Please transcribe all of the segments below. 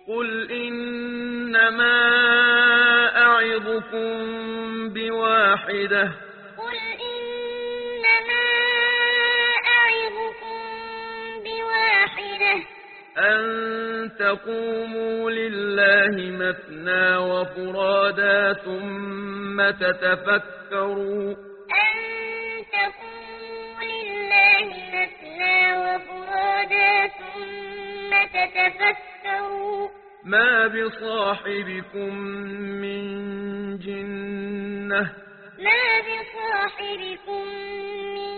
قل إنما أعظكم بواحدة قل إنما أعظكم بواحدة أن تقوموا لله مثنى وفرادا ثم تتفكروا أن تقوموا لله مثنى وفرادا ثم تتفكروا ما بصاحبكم من جنة ما بصاحبكم من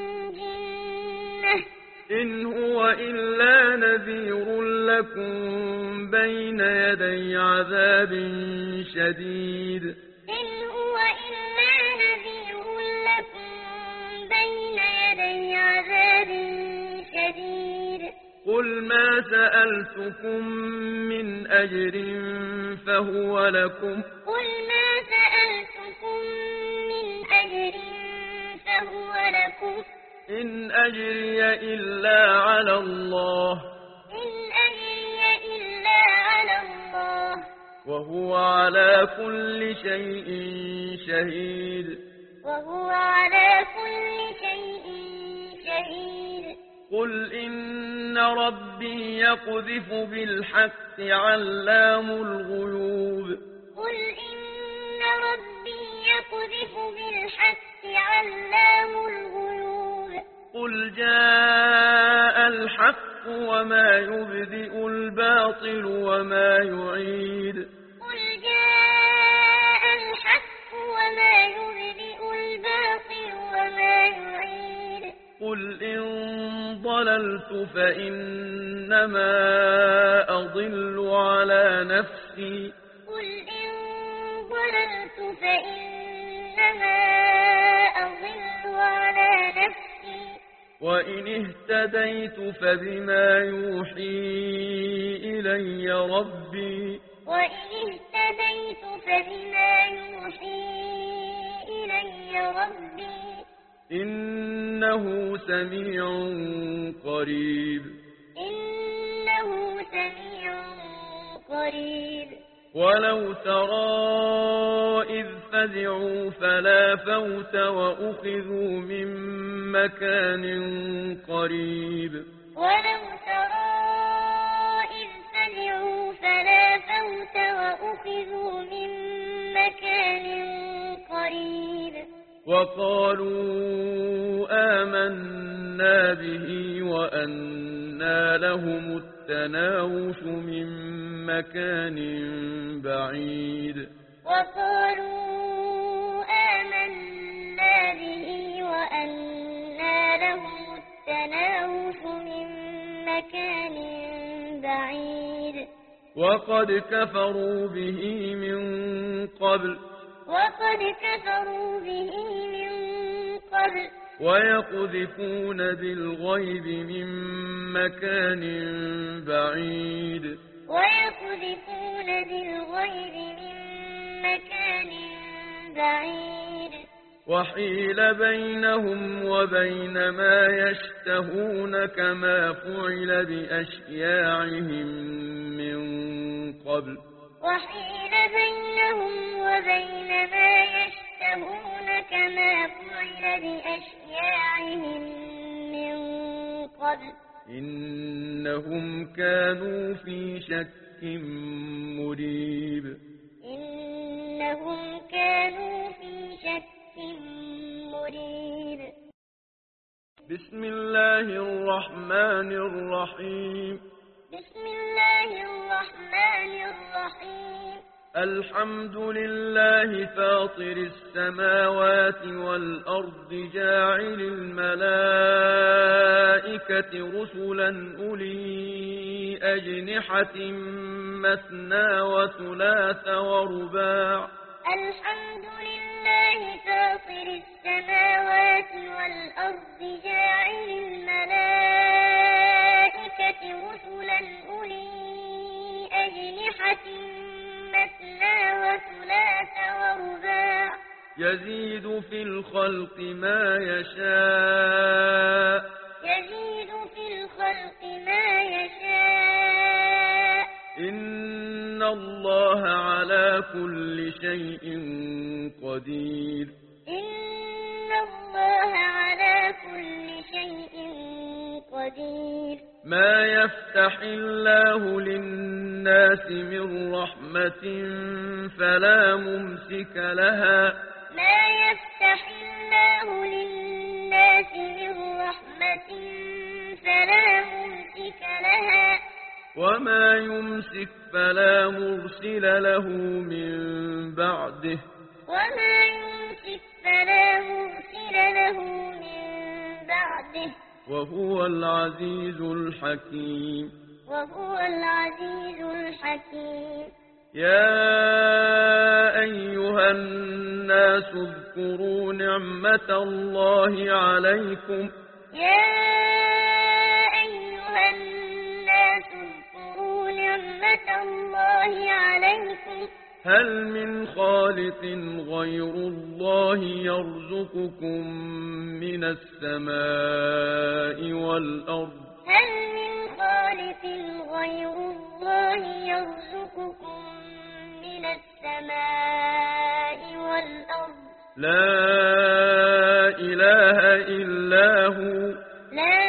جنة إن هو إلا نذير لكم بين يدي عذاب شديد إن هو إلا نذير لكم بين يدي عذاب شديد قل ما سألتكم من أجر فهو لكم قل ما سألتكم من أجر فهو لكم إن أجري إلا على الله إن أجري إلا على الله وهو على كل شيء شهيد وهو على كل شيء شهيد قل إن ربي يقذف بالحق علام الغيوب قل إن ربي يقذف بالحق علام الغيوب قل جاء الحق وما يبدئ الباطل وما يعيد قل جاء الحق وما يبدئ الباطل وما يعيد قل إن ضللت فإنما أضل على نفسي قل إن ضللت فإنما أضل على نفسي وإن اهتديت فبما يوحي إلي ربي وإن اهتديت فبما يوحي إلي ربي إنه سميع قريب إنه سميع قريب ولو ترى إذ فزعوا فلا فوت وأخذوا من مكان قريب ولو ترى إذ فزعوا فلا فوت وأخذوا من مكان قريب وقالوا آمنا به وأنى لهم التناوش من مكان بعيد وقالوا آمنا به وأنى لهم التناوش من مكان بعيد وقد كفروا به من قبل من قبل ويقذفون بالغيب من مكان بعيد ويقذفون بالغيب من مكان بعيد وحيل بينهم وبين ما يشتهون كما فعل بأشياعهم من قبل وحيل بينهم وبين ما يشتهون كما فعل بأشياعهم من قبل إنهم كانوا في شك مريب إنهم كانوا في شك مريب بسم الله الرحمن الرحيم بسم الله الرحمن الرحيم الحمد لله فاطر السماوات والأرض جاعل الملائكة رسلا أولي أجنحة مثنى وثلاث ورباع الحمد لله فاطر السماوات والأرض جاعل الملائكة رسلا أولي أجنحة مثنى وثلاث ورباع يزيد في الخلق ما يشاء يزيد في الخلق ما يشاء إن الله على كل شيء قدير. إن الله على كل شيء قدير. ما يفتح الله للناس من رحمة فلا ممسك لها. ما يفتح الله للناس من رحمة فلا ممسك لها. وما يمسك فلا مرسل له من بعده. وما يمسك فلا مرسل له من بعده. وهو العزيز الحكيم. وهو العزيز الحكيم. يا أيها الناس اذكروا نعمة الله عليكم. يا أيها الناس اذكروا نعمة الله عليكم. هل من خالق غير الله يرزقكم من السماء والأرض؟ هل من خالق غير الله يرزقكم من السماء والأرض؟ لا إله إلا هو. لا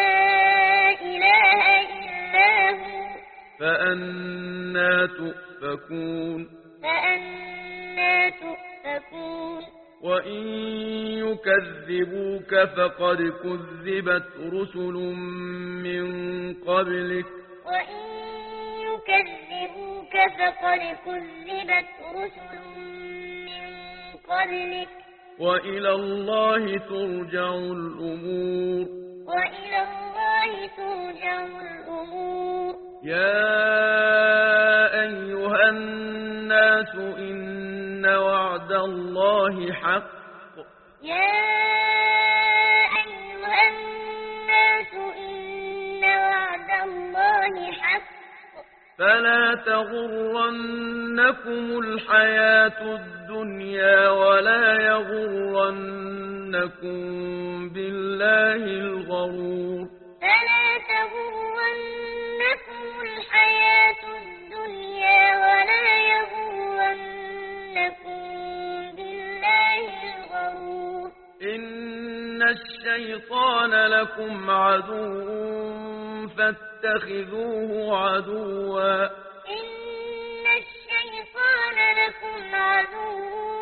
إله إلا هو. فأنى تؤفكون. فأنى تؤفكون. وإن يكذبوك فقد كذبت رسل من قبلك. وإن يكذبوك فقد كذبت رسل من قبلك. وإلى الله ترجع الأمور. وإلى الله ترجع الأمور. يا أيها الناس إن وعد الله حق. يا أيها الناس إن وعد الله حق. فلا تغرنكم الحياة الدنيا ولا يغرنكم بالله الغرور. فلا تغرنكم الحياة الدنيا ولا يغرنكم بالله الغرور. إن الشيطان لكم عدو فاتخذوه عدوا. إن الشيطان لكم عدو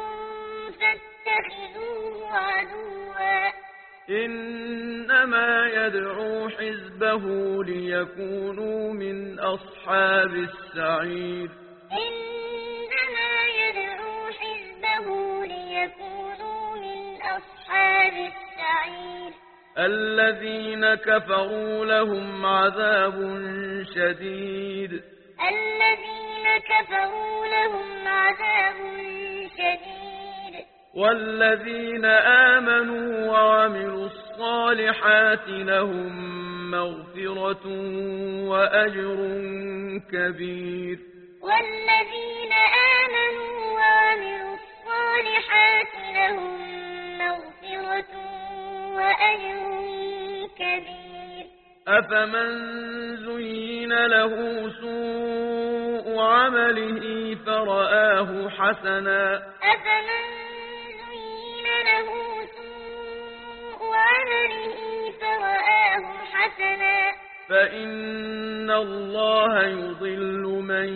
فاتخذوه عدوا. إنما يدعو حزبه ليكونوا من أصحاب السعير. إنما يدعو حزبه ليكونوا من أصحاب السعير. الذين كفروا لهم عذاب شديد. الذين كفروا لهم عذاب شديد. والذين آمنوا وعملوا الصالحات لهم مغفرة وأجر كبير. والذين آمنوا وعملوا الصالحات لهم مغفرة وأجر كبير. أفمن زين له سوء عمله فرآه حسنا. أفمن زين له سوء عمله فرآه حسنا. فإن الله يضل من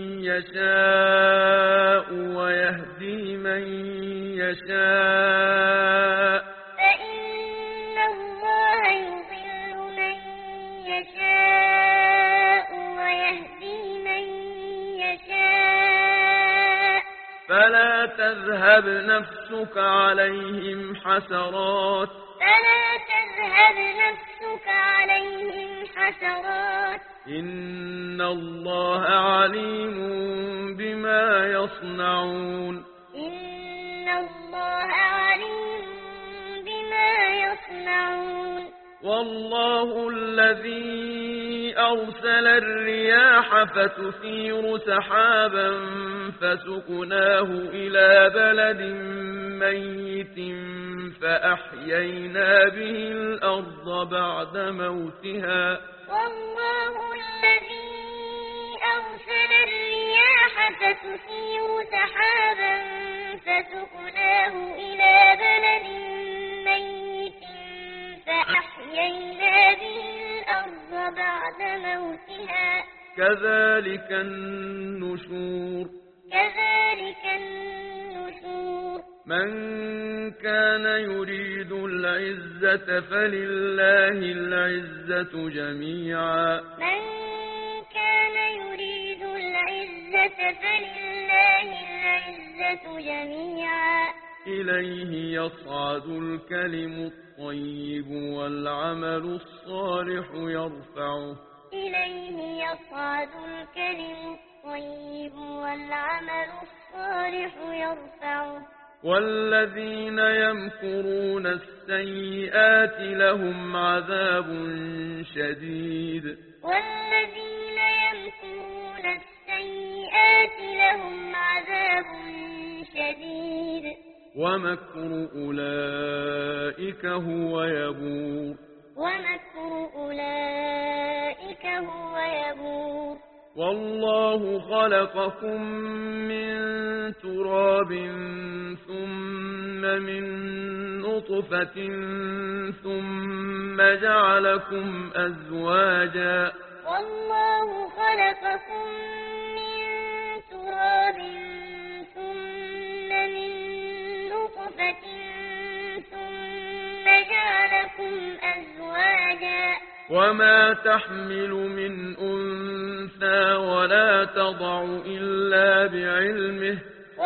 يشاء ويهدي من يشاء. فإن الله يضل من يشاء ويهدي من يشاء. فلا تذهب نفسك عليهم حسرات. فلا تذهب نفسك عليهم حسرات. إن الله عليم بما يصنعون. إن الله عليم بما يصنعون. والله الذي أرسل الرياح فتثير سحابا فسقناه إلى بلد ميت فأحيينا به الأرض بعد موتها. والله الذي أرسل الرياح فتثير سحابا فسقناه إلى بلد ميت فأحيينا به الأرض بعد موتها كذلك النشور من كان يريد العزة فلله العزة جميعا إليه يصعد الكلم الطيب والعمل الصالح يرفعه والذين يمكرون السيئات لهم عذاب شديد ومكر أولئك هو يبور والله خلقكم من تراب ثم من نطفة ثم جعلكم أزواجا وما تحمل من أنثى ولا تضع إلا بعلمه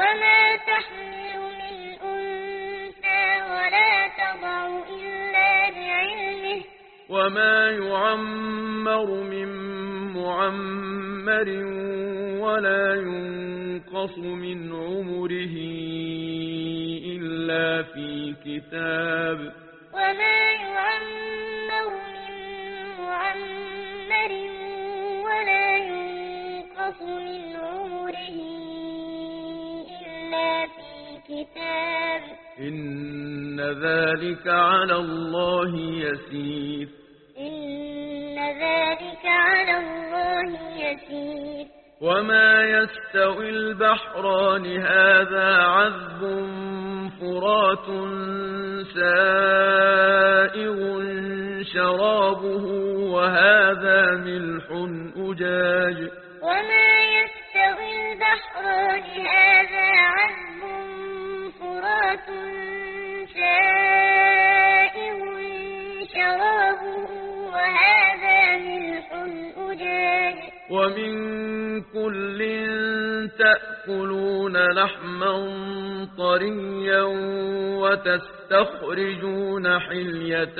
وما يعمر من معمر ولا ينقص من عمره إلا في كتاب إن ذلك على الله يسير وما يستوي البحران هذا عذب فرات سائغ شرابه وهذا ملح أجاج ومن كل تأكلون لحما طريا وتستخرجون حلية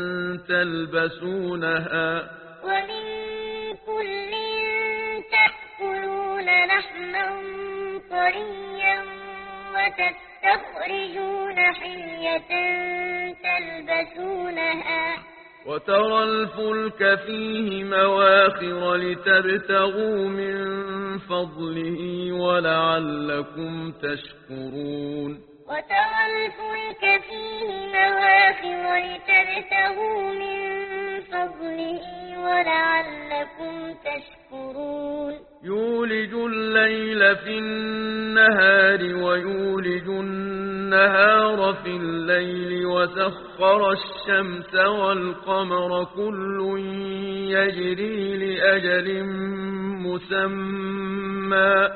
تلبسونها وترى الفلك فيه مواخر لتبتغوا من فضله ولعلكم تشكرون يولج الليل في النهار ويولج النهار في الليل وسخر الشمس والقمر كل يجري لأجل مسمى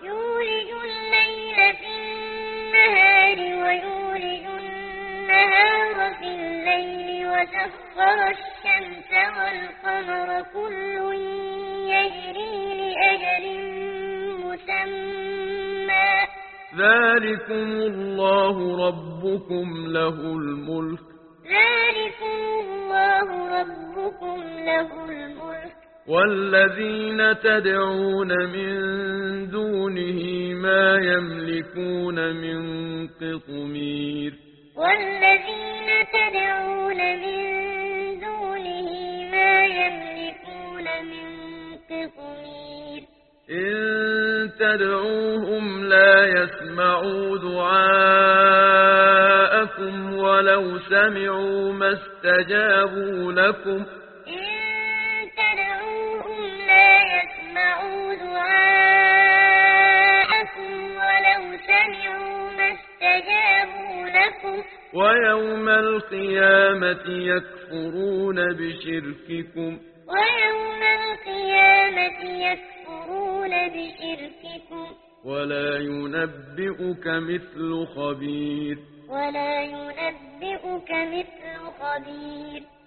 وسخر الشمس والقمر كل يجري لأجل مسمى ذلكم الله ربكم له الملك والذين تدعون من دونه ما يملكون من قطمير إن تدعوهم لا يسمعوا دعاءكم ولو سمعوا ما استجابوا لكم إن تدعوهم لا يسمعوا دعاءكم لكم ويوم القيامة يكفرون بشرككم ويوم القيامة يكفرون بشرككم ولا ينبئك مثل خبير ولا ينبئك مثل خبير